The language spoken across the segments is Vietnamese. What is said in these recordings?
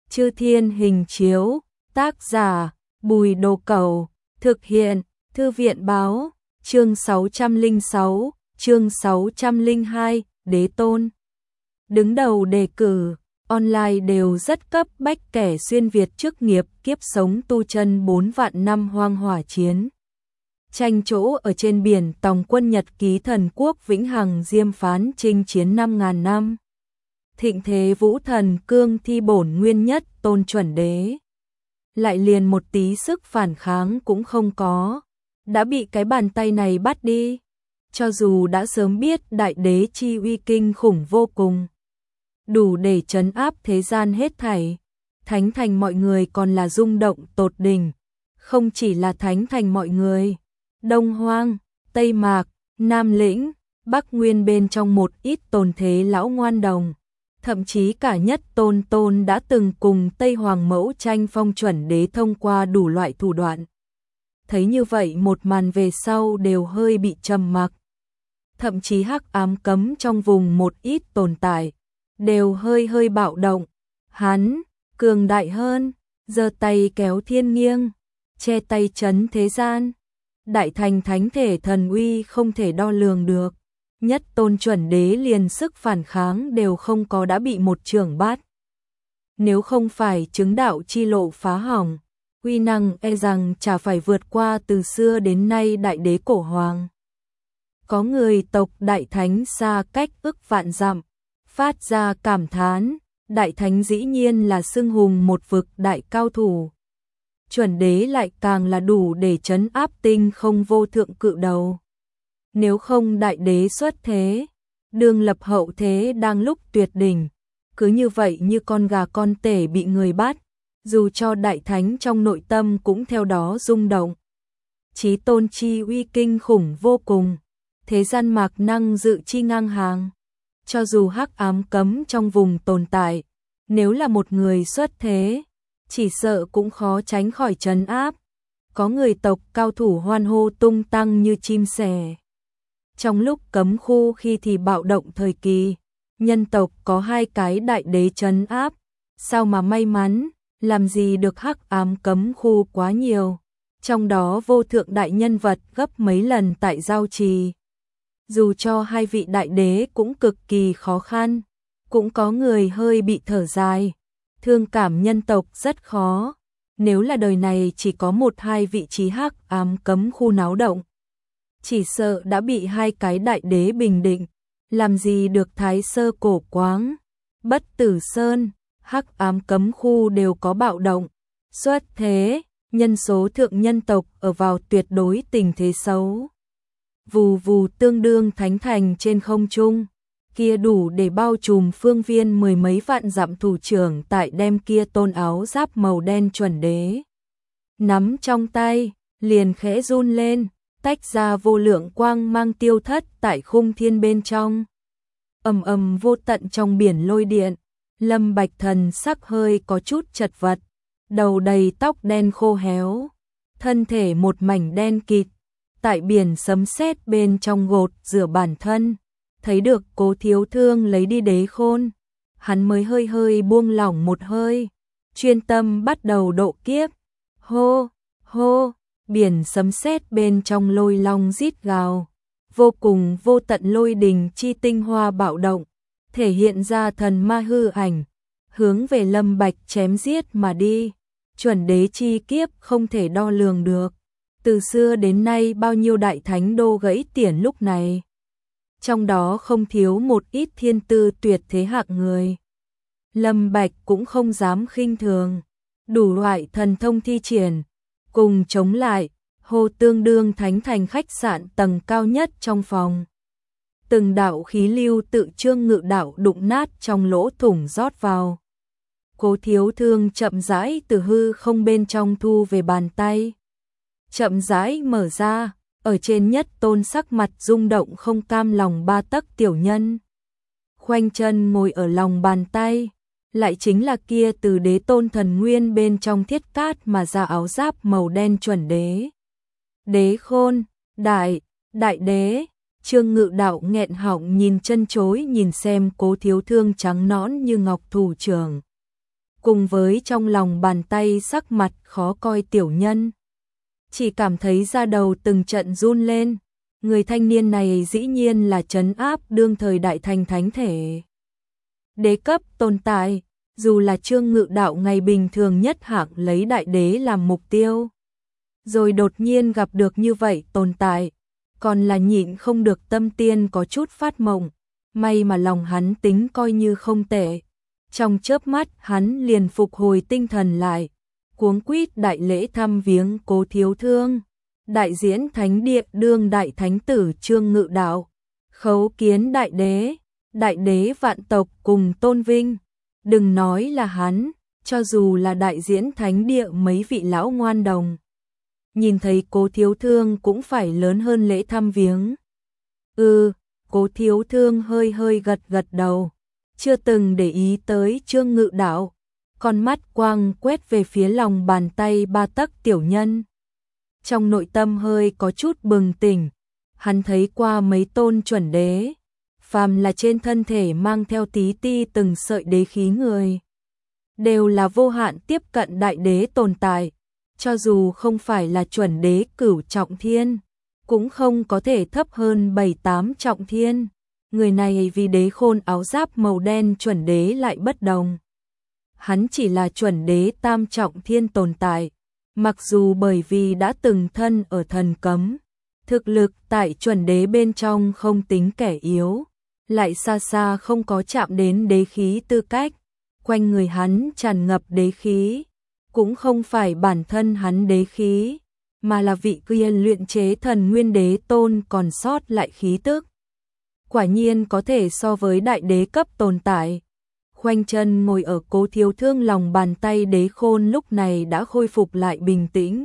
Chư Thiên Hình Chiếu, tác giả, Bùi Đồ Cẩu, thực hiện, Thư viện báo, chương 606, chương 602, Đế Tôn. Đứng đầu đề cử, online đều rất cấp bách kẻ xuyên Việt chức nghiệp kiếp sống tu chân 4 vạn năm hoang hỏa chiến. Tranh chỗ ở trên biển tòng quân Nhật ký thần quốc vĩnh hằng diêm phán chinh chiến 5.000 năm. Thịnh thế vũ thần cương thi bổn nguyên nhất tôn chuẩn đế. Lại liền một tí sức phản kháng cũng không có. Đã bị cái bàn tay này bắt đi. Cho dù đã sớm biết đại đế chi uy kinh khủng vô cùng. Đủ để trấn áp thế gian hết thảy. Thánh thành mọi người còn là rung động tột đỉnh. Không chỉ là thánh thành mọi người. Đông Hoang, Tây Mạc, Nam Lĩnh, Bắc Nguyên bên trong một ít tồn thế lão ngoan đồng. Thậm chí cả Nhất Tôn đã từng cùng Tây Hoàng mẫu tranh phong chuẩn đế thông qua đủ loại thủ đoạn. Thấy như vậy một màn về sau đều hơi bị trầm mặc. Thậm chí hắc ám cấm trong vùng một ít tồn tại, đều hơi bạo động. Hắn, cường đại hơn, giơ tay kéo thiên nghiêng, che tay chấn thế gian. Đại thành thánh thể thần uy không thể đo lường được. Nhất Tôn chuẩn đế liền sức phản kháng đều không có đã bị một chưởng bát. Nếu không phải chứng đạo chi lộ phá hỏng, uy năng e rằng chả phải vượt qua từ xưa đến nay đại đế cổ hoàng. Có người tộc đại thánh xa cách ức vạn dặm, phát ra cảm thán, đại thánh dĩ nhiên là xưng hùng một vực đại cao thủ. Chuẩn đế lại càng là đủ để trấn áp tinh không vô thượng cự đầu. Nếu không đại đế xuất thế, đường lập hậu thế đang lúc tuyệt đỉnh, cứ như vậy như con gà con tể bị người bắt, dù cho đại thánh trong nội tâm cũng theo đó rung động. Chí tôn chi uy kinh khủng vô cùng, thế gian mạc năng dự chi ngang hàng. Cho dù hắc ám cấm trong vùng tồn tại, nếu là một người xuất thế, chỉ sợ cũng khó tránh khỏi trấn áp. Có người tộc cao thủ hoan hô tung tăng như chim sẻ. Trong lúc cấm khu khi thì bạo động thời kỳ, nhân tộc có 2 cái đại đế trấn áp, sao mà may mắn, làm gì được hắc ám cấm khu quá nhiều, trong đó vô thượng đại nhân vật gấp mấy lần tại giao trì. Dù cho 2 vị đại đế cũng cực kỳ khó khăn, cũng có người hơi bị thở dài, thương cảm nhân tộc rất khó, nếu là đời này chỉ có 1-2 vị trí hắc ám cấm khu náo động. Chỉ sợ đã bị 2 cái đại đế bình định, làm gì được Thái Sơ Cổ Quáng, Bất Tử Sơn, hắc ám cấm khu đều có bạo động. Xuất thế, nhân số thượng nhân tộc ở vào tuyệt đối tình thế xấu. Vù vù tương đương thánh thành trên không trung, kia đủ để bao trùm phương viên 10 mấy vạn dặm thủ trưởng tại đem kia tôn áo giáp màu đen chuẩn đế. Nắm trong tay, liền khẽ run lên. Tách ra vô lượng quang mang tiêu thất tại khung thiên bên trong. Ầm vô tận trong biển lôi điện, Lâm Bạch Thần sắc hơi có chút chật vật, đầu đầy tóc đen khô héo, thân thể một mảnh đen kịt, tại biển sấm sét bên trong gột rửa bản thân, thấy được Cố Thiếu Thương lấy đi đế khôn, hắn mới hơi buông lỏng một hơi, chuyên tâm bắt đầu độ kiếp. Hô, hô. Biển sấm sét bên trong lôi long rít gào, vô cùng vô tận lôi đình chi tinh hoa bạo động, thể hiện ra thần ma hư ảnh, hướng về Lâm Bạch chém giết mà đi. Chuẩn đế chi kiếp không thể đo lường được, từ xưa đến nay bao nhiêu đại thánh đô gãy tiền lúc này. Trong đó không thiếu một ít thiên tư tuyệt thế hạng người. Lâm Bạch cũng không dám khinh thường, đủ loại thần thông thi triển. Cùng chống lại, hồ tương đương thánh thành khách sạn tầng cao nhất trong phòng. Từng đạo khí lưu tự trương ngự đạo đụng nát trong lỗ thủng rót vào. Cố Thiếu Thương chậm rãi từ hư không bên trong thu về bàn tay. Chậm rãi mở ra, ở trên Nhất Tôn sắc mặt rung động không cam lòng 3 tấc tiểu nhân. Khoanh chân ngồi ở lòng bàn tay. Lại chính là kia từ đế tôn thần nguyên bên trong thiết cát mà ra áo giáp màu đen chuẩn đế. Đế khôn, đại đế, Trương Ngự Đạo nghẹn họng nhìn chân chối nhìn xem Cố Thiếu Thương trắng nõn như ngọc thủ trưởng. cùng với trong lòng bàn tay sắc mặt khó coi tiểu nhân. Chỉ cảm thấy da đầu từng trận run lên, người thanh niên này dĩ nhiên là trấn áp đương thời đại thành thánh thể. Đế cấp tồn tại, dù là Trương Ngự Đạo ngày bình thường nhất hạng lấy đại đế làm mục tiêu. Rồi đột nhiên gặp được như vậy tồn tại, còn là nhịn không được tâm tiên có chút phát mộng, may mà lòng hắn tính coi như không tệ. Trong chớp mắt hắn liền phục hồi tinh thần lại, cuống quýt đại lễ thăm viếng Cố Thiếu Thương, đại diễn thánh địa đương đại thánh tử Trương Ngự Đạo, khấu kiến đại đế vạn tộc cùng tôn vinh. Đừng nói là hắn, cho dù là đại diễn thánh địa mấy vị lão ngoan đồng, nhìn thấy Cố Thiếu Thương cũng phải lớn hơn lễ thăm viếng. Cố Thiếu Thương hơi hơi gật gật đầu, chưa từng để ý tới Trương Ngự Đạo, con mắt quang quét về phía lòng bàn tay 3 tấc tiểu nhân. Trong nội tâm hơi có chút bừng tỉnh, hắn thấy qua mấy tôn chuẩn đế, phàm là trên thân thể mang theo tí ti từng sợi đế khí người, đều là vô hạn tiếp cận đại đế tồn tại, cho dù không phải là chuẩn đế cửu trọng thiên, cũng không có thể thấp hơn 7-8 trọng thiên. Người này vì đế khôn áo giáp màu đen chuẩn đế lại bất đồng. Hắn chỉ là chuẩn đế tam trọng thiên tồn tại, mặc dù bởi vì đã từng thân ở thần cấm, thực lực tại chuẩn đế bên trong không tính kẻ yếu, lại xa xa không có chạm đến đế khí tư cách, quanh người hắn tràn ngập đế khí, cũng không phải bản thân hắn đế khí, mà là vị kia luyện chế thần nguyên đế tôn còn sót lại khí tức. Quả nhiên có thể so với đại đế cấp tồn tại. Khoanh chân ngồi ở Cố Thiếu Thương lòng bàn tay đế khôn lúc này đã khôi phục lại bình tĩnh.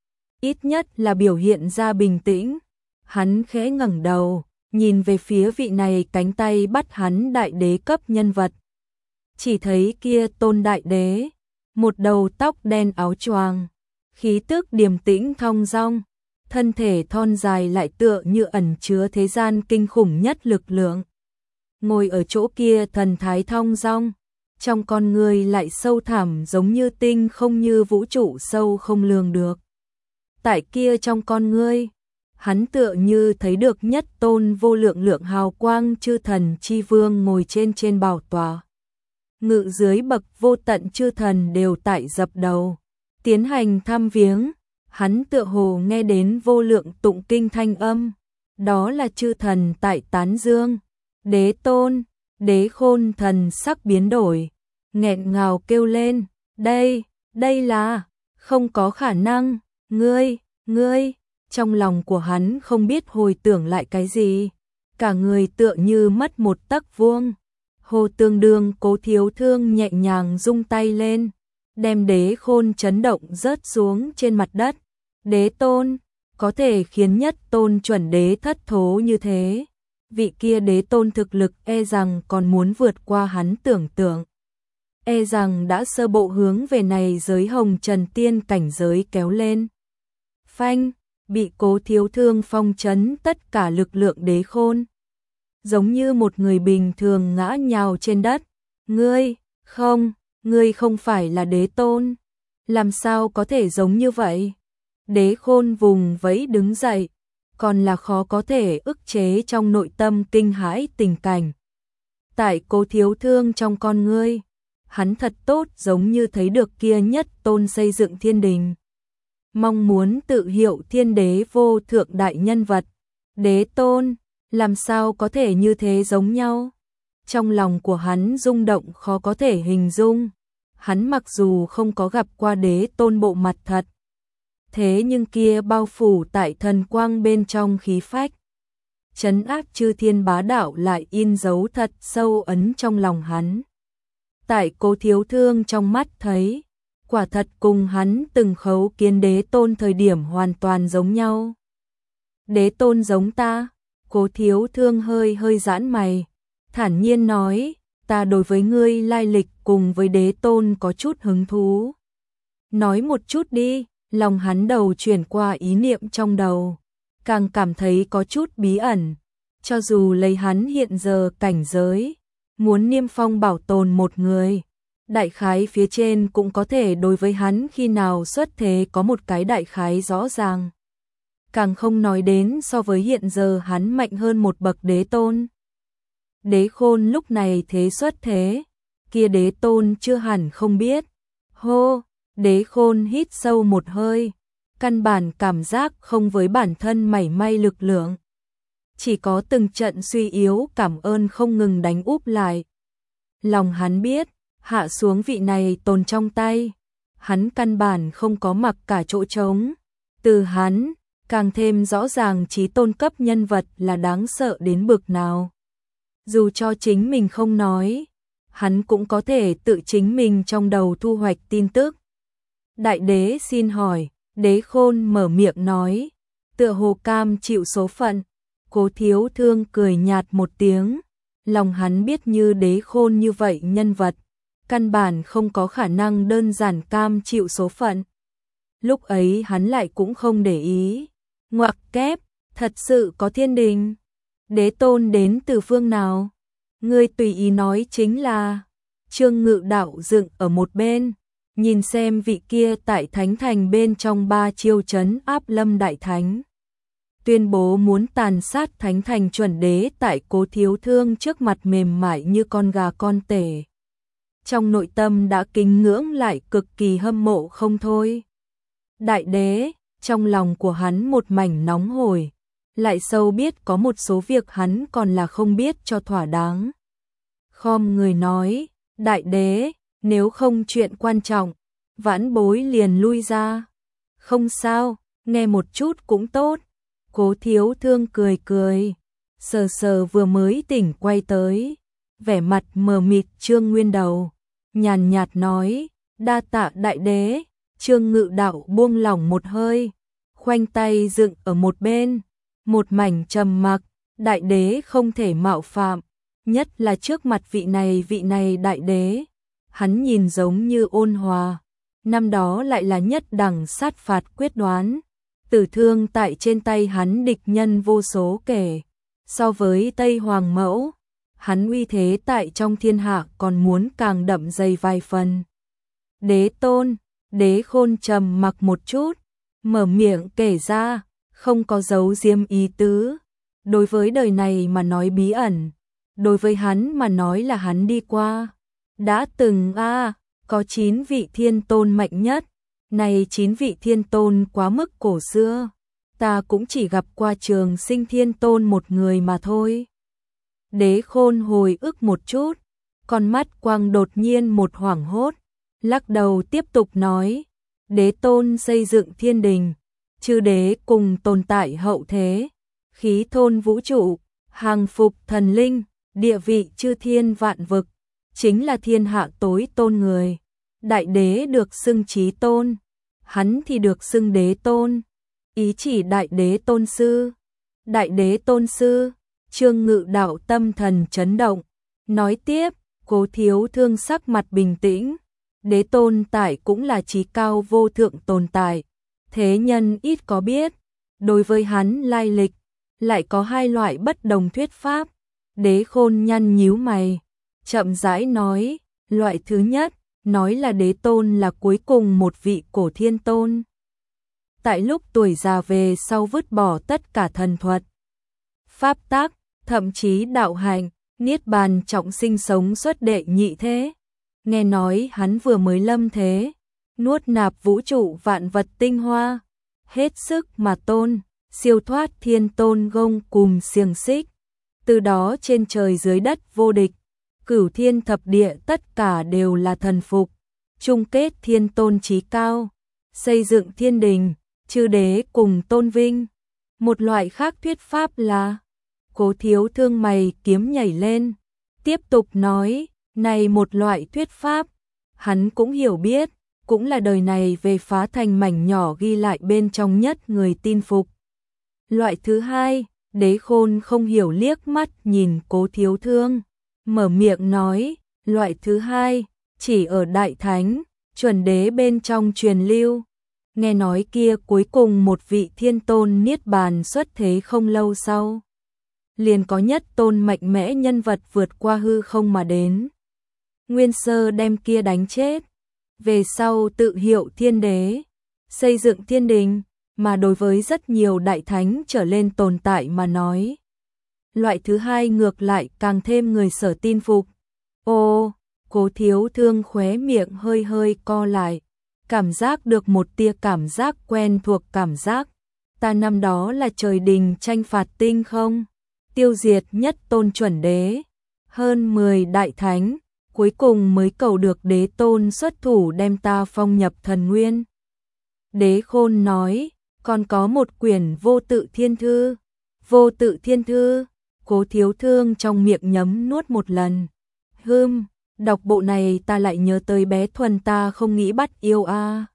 Ít nhất là biểu hiện ra bình tĩnh. Hắn khẽ ngẩng đầu, nhìn về phía vị này cánh tay bắt hắn đại đế cấp nhân vật. Chỉ thấy kia tôn đại đế, một đầu tóc đen áo choàng, khí tức điềm tĩnh thong dong, thân thể thon dài lại tựa như ẩn chứa thế gian kinh khủng nhất lực lượng. Ngồi ở chỗ kia thần thái thong dong, trong con người lại sâu thẳm giống như tinh không như vũ trụ sâu không lường được. Tại kia trong con ngươi, hắn tựa như thấy được nhất tôn vô lượng lượng hào quang chư thần chi vương ngồi trên bảo tọa. Ngự dưới bậc vô tận chư thần đều tại dập đầu, tiến hành thăm viếng. Hắn tựa hồ nghe đến vô lượng tụng kinh thanh âm, đó là chư thần tại tán dương. Đế tôn, đế khôn thần sắc biến đổi, nghẹn ngào kêu lên, đây là, không có khả năng, ngươi, trong lòng của hắn không biết hồi tưởng lại cái gì, cả người tựa như mất một tấc vuông. Hồ tương đương Cố Thiếu Thương nhẹ nhàng rung tay lên, đem đế khôn chấn động rớt xuống trên mặt đất. Đế tôn, có thể khiến nhất tôn chuẩn đế thất thố như thế. Vị kia đế tôn thực lực e rằng còn muốn vượt qua hắn tưởng tượng. E rằng đã sơ bộ hướng về này giới hồng trần tiên cảnh giới kéo lên. Phanh, bị Cố Thiếu Thương phong chấn tất cả lực lượng đế khôn. Giống như một người bình thường ngã nhào trên đất. Ngươi không phải là đế tôn. Làm sao có thể giống như vậy? Đế khôn vùng vẫy đứng dậy, còn là khó có thể ức chế trong nội tâm kinh hãi tình cảnh. Tại Cố Thiếu Thương trong con ngươi, hắn thật tốt giống như thấy được kia nhất tôn xây dựng thiên đình. Mong muốn tự hiệu thiên đế vô thượng đại nhân vật. Đế tôn, làm sao có thể như thế giống nhau? Trong lòng của hắn rung động khó có thể hình dung. Hắn mặc dù không có gặp qua đế tôn bộ mặt thật, thế nhưng kia bao phủ tại thần quang bên trong khí phách, trấn áp chư thiên bá đạo lại in dấu thật sâu ấn trong lòng hắn. Tại Cố Thiếu Thương trong mắt thấy, quả thật cùng hắn từng khấu kiến đế tôn thời điểm hoàn toàn giống nhau. Đế tôn giống ta? Cố Thiếu Thương hơi giãn mày, thản nhiên nói, ta đối với ngươi lai lịch cùng với đế tôn có chút hứng thú. Nói một chút đi. Lòng hắn đầu chuyển qua ý niệm trong đầu, càng cảm thấy có chút bí ẩn. Cho dù lấy hắn hiện giờ cảnh giới, muốn niêm phong bảo tồn một người, Đại khái phía trên cũng có thể đối với hắn khi nào xuất thế có một cái đại khái rõ ràng. Càng không nói đến so với hiện giờ hắn mạnh hơn một bậc đế tôn. Đế Khôn lúc này thế xuất thế, kia đế tôn chưa hẳn không biết. Hô, Đế Khôn hít sâu một hơi, căn bản cảm giác không với bản thân mảy may lực lượng. Chỉ có từng trận suy yếu cảm ơn không ngừng đánh úp lại. Lòng hắn biết, hạ xuống vị này tồn trong tay, hắn căn bản không có mặc cả chỗ trống. Từ hắn, càng thêm rõ ràng chí tôn cấp nhân vật là đáng sợ đến bực nào. Dù cho chính mình không nói, hắn cũng có thể tự chính mình trong đầu thu hoạch tin tức. Đại đế xin hỏi, Đế Khôn mở miệng nói, tựa hồ cam chịu số phận. Cố Thiếu Thương cười nhạt một tiếng, lòng hắn biết như Đế Khôn như vậy nhân vật, căn bản không có khả năng đơn giản cam chịu số phận. Lúc ấy hắn lại cũng không để ý, ngoặc kép, thật sự có thiên đình. Đế tôn đến từ phương nào? Ngươi tùy ý nói chính là. Trương Ngự Đạo dựng ở một bên, nhìn xem vị kia tại Thánh Thành bên trong 3 chiêu trấn áp Lâm Đại Thánh. Tuyên bố muốn tàn sát Thánh Thành chuẩn đế tại Cố Thiếu Thương trước mặt mềm mại như con gà con tể. Trong nội tâm đã kính ngưỡng lại cực kỳ hâm mộ không thôi. Đại đế, trong lòng của hắn một mảnh nóng hổi, lại sâu biết có một số việc hắn còn là không biết cho thỏa đáng. Khom người nói, đại đế, nếu không chuyện quan trọng, vãn bối liền lui ra. Không sao, nghe một chút cũng tốt. Cố Thiếu Thương cười cười, sờ sờ vừa mới tỉnh quay tới, vẻ mặt mờ mịt Trương Nguyên Đầu, nhàn nhạt nói, đa tạ đại đế. Trương Ngự Đạo buông lỏng một hơi, khoanh tay dựng ở một bên, một mảnh trầm mặc. Đại đế không thể mạo phạm, nhất là trước mặt vị này đại đế, hắn nhìn giống như ôn hòa, năm đó lại là nhất đẳng sát phạt quyết đoán. Tử thương tại trên tay hắn địch nhân vô số kể, so với Tây Hoàng Mẫu, hắn uy thế tại trong thiên hạ còn muốn càng đậm dày vài phần. Đế tôn, Đế Khôn trầm mặc một chút, mở miệng kể ra, không có giấu giếm ý tứ. Đối với đời này mà nói bí ẩn, đối với hắn mà nói là hắn đi qua. Đã từng có 9 vị thiên tôn mạnh nhất, này 9 vị thiên tôn quá mức cổ xưa, ta cũng chỉ gặp qua Trường Sinh Thiên Tôn một người mà thôi. Đế Khôn hồi ức một chút, con mắt quang đột nhiên một hoảng hốt, lắc đầu tiếp tục nói, đế tôn xây dựng thiên đình, chư đế cùng tồn tại hậu thế, khí thôn vũ trụ, hàng phục thần linh, địa vị chư thiên vạn vực, chính là thiên hạ tối tôn người. Đại đế được xưng chí tôn, hắn thì được xưng đế tôn, ý chỉ đại đế tôn sư. Đại đế tôn sư, Trương Ngự Đạo tâm thần chấn động, nói tiếp, Cố Thiếu Thương sắc mặt bình tĩnh, đế tôn tại cũng là chí cao vô thượng tồn tại, thế nhân ít có biết. Đối với hắn lai lịch, lại có hai loại bất đồng thuyết pháp. Đế Khôn nhăn nhíu mày, chậm rãi nói, loại thứ nhất, nói là đế tôn là cuối cùng một vị cổ thiên tôn. Tại lúc tuổi già về sau vứt bỏ tất cả thần thuật, pháp tác, thậm chí đạo hạnh, niết bàn trọng sinh sống xuất đệ nhị thế. Nghe nói hắn vừa mới lâm thế, nuốt nạp vũ trụ vạn vật tinh hoa, hết sức mà tôn, siêu thoát thiên tôn gông cùm xiềng xích. Từ đó trên trời dưới đất vô địch, cửu thiên thập địa tất cả đều là thần phục, chung kết thiên tôn chí cao, xây dựng thiên đình, chư đế cùng tôn vinh. Một loại khác thuyết pháp là, Cố Thiếu Thương mày kiếm nhảy lên, tiếp tục nói, này một loại thuyết pháp, hắn cũng hiểu biết, cũng là đời này về phá thành mảnh nhỏ ghi lại bên trong nhất người tin phục. Loại thứ hai, Đế Khôn không hiểu liếc mắt nhìn Cố Thiếu Thương, mở miệng nói, loại thứ hai, chỉ ở Đại Thánh, chuẩn đế bên trong truyền lưu. Nghe nói kia cuối cùng một vị thiên tôn niết bàn xuất thế không lâu sau, liền có nhất tôn mạnh mẽ nhân vật vượt qua hư không mà đến. Nguyên Sơ đem kia đánh chết. Về sau tự hiệu thiên đế, xây dựng thiên đình, mà đối với rất nhiều đại thánh trở lên tồn tại mà nói. Loại thứ hai ngược lại càng thêm người Sở tin phục. Ô, Cố Thiếu Thương khóe miệng hơi hơi co lại, cảm giác được một tia cảm giác quen thuộc cảm giác. Ta năm đó là trời đình tranh phạt tinh không, tiêu diệt nhất tôn chuẩn đế, hơn 10 đại thánh, cuối cùng mới cầu được đế tôn xuất thủ đem ta phong nhập thần nguyên. Đế Khôn nói, còn có một quyển vô tự thiên thư. Vô tự thiên thư, Cố Thiếu Thương trong miệng nhấm nuốt một lần. Đọc bộ này ta lại nhớ tới bé Thuần ta không nghĩ bắt yêu a.